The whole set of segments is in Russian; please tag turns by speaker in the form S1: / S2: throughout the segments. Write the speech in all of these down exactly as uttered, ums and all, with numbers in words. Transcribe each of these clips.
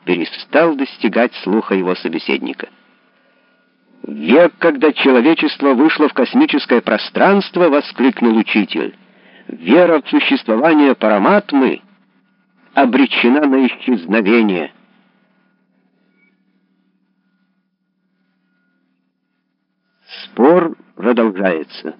S1: перестал достигать слуха его собеседника. «В век, когда человечество вышло в космическое пространство, — воскликнул учитель, — вера в существование Параматмы обречена на исчезновение». Спор продолжается.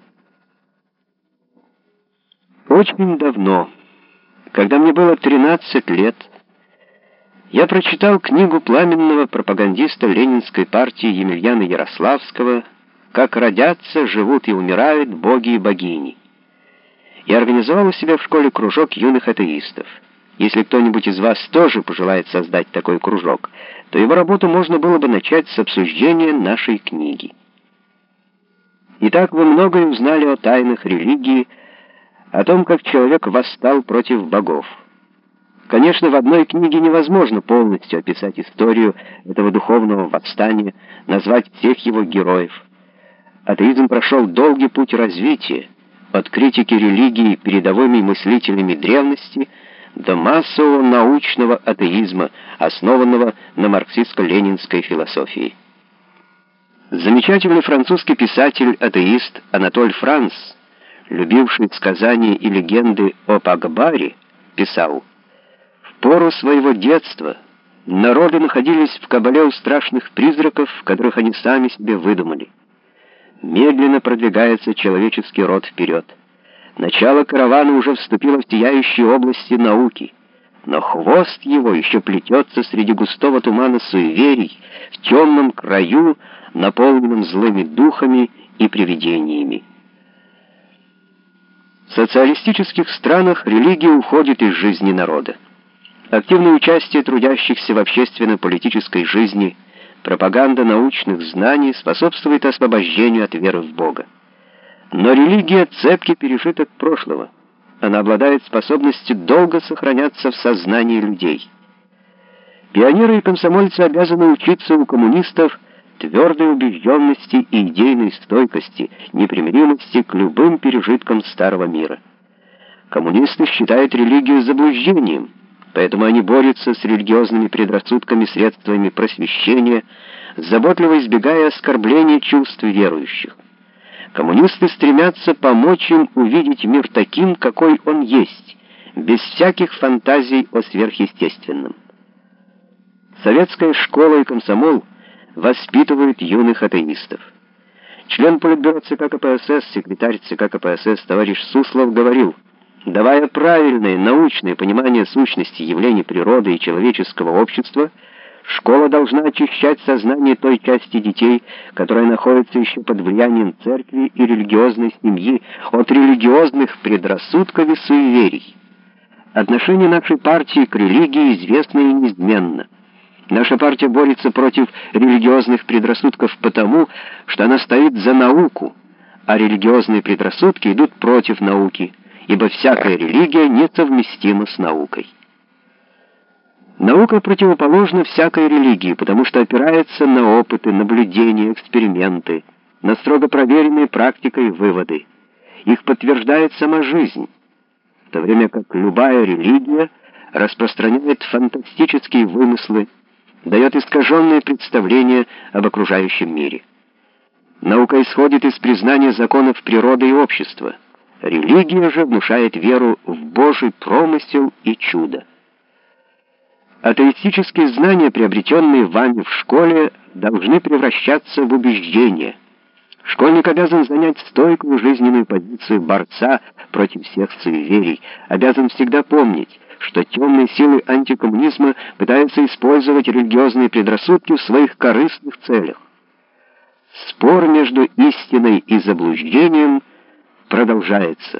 S1: Очень давно, когда мне было тринадцать лет, я прочитал книгу пламенного пропагандиста Ленинской партии Емельяна Ярославского «Как родятся, живут и умирают боги и богини». Я организовал у себя в школе кружок юных атеистов. Если кто-нибудь из вас тоже пожелает создать такой кружок, то его работу можно было бы начать с обсуждения нашей книги. Итак, вы многое узнали о тайнах религии, о том, как человек восстал против богов. Конечно, в одной книге невозможно полностью описать историю этого духовного восстания, назвать всех его героев. Атеизм прошел долгий путь развития, от критики религии передовыми мыслителями древности до массового научного атеизма, основанного на марксистско-ленинской философии. Замечательный французский писатель-атеист Анатоль Франс, любивший сказания и легенды о Акбаре, писал: «В пору своего детства народы находились в кабале у страшных призраков, которых они сами себе выдумали. Медленно продвигается человеческий род вперед. Начало каравана уже вступило в сияющие области науки, но хвост его еще плетется среди густого тумана суеверий, в темном краю, наполненном злыми духами и привидениями». В социалистических странах религия уходит из жизни народа. Активное участие трудящихся в общественно-политической жизни, пропаганда научных знаний способствует освобождению от веры в Бога. Но религия — цепкий пережиток прошлого. Она обладает способностью долго сохраняться в сознании людей. Пионеры и комсомольцы обязаны учиться у коммунистов твердой убежденности и идейной стойкости, непримиримости к любым пережиткам старого мира. Коммунисты считают религию заблуждением, поэтому они борются с религиозными предрассудками средствами просвещения, заботливо избегая оскорбления чувств верующих. Коммунисты стремятся помочь им увидеть мир таким, какой он есть, без всяких фантазий о сверхъестественном. Советская школа и комсомол воспитывают юных атеистов. Член Политбюро ЦК КПСС, секретарь ЦК КПСС товарищ Суслов говорил: «Давая правильное научное понимание сущности явлений природы и человеческого общества, школа должна очищать сознание той части детей, которая находится еще под влиянием церкви и религиозной семьи, от религиозных предрассудков и суеверий. Отношение нашей партии к религии известно и неизменно. Наша партия борется против религиозных предрассудков потому, что она стоит за науку, а религиозные предрассудки идут против науки, ибо всякая религия несовместима с наукой. Наука противоположна всякой религии, потому что опирается на опыты, наблюдения, эксперименты, на строго проверенные практикой выводы. Их подтверждает сама жизнь, в то время как любая религия распространяет фантастические вымыслы, дает искаженные представления об окружающем мире. Наука исходит из признания законов природы и общества. Религия же внушает веру в Божий промысел и чудо. Атеистические знания, приобретенные вами в школе, должны превращаться в убеждения. Школьник обязан занять стойкую жизненную позицию борца против всех суеверий, обязан всегда помнить, что темные силы антикоммунизма пытаются использовать религиозные предрассудки в своих корыстных целях. Спор между истиной и заблуждением продолжается.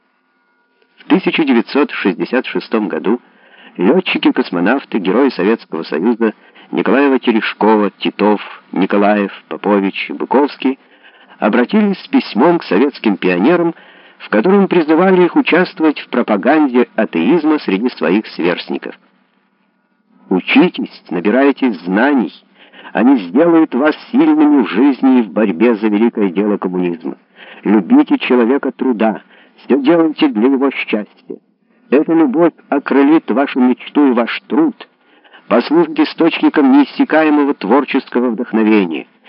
S1: В тысяча девятьсот шестьдесят шестом году летчики-космонавты, герои Советского Союза Николаева-Терешкова, Титов, Николаев, Попович, Быковский обратились с письмом к советским пионерам, в котором призывали их участвовать в пропаганде атеизма среди своих сверстников. «Учитесь, набирайтесь знаний, они сделают вас сильными в жизни и в борьбе за великое дело коммунизма. Любите человека труда, все делайте для его счастья. Эта любовь окрылит вашу мечту и ваш труд, послужит источником неиссякаемого творческого вдохновения.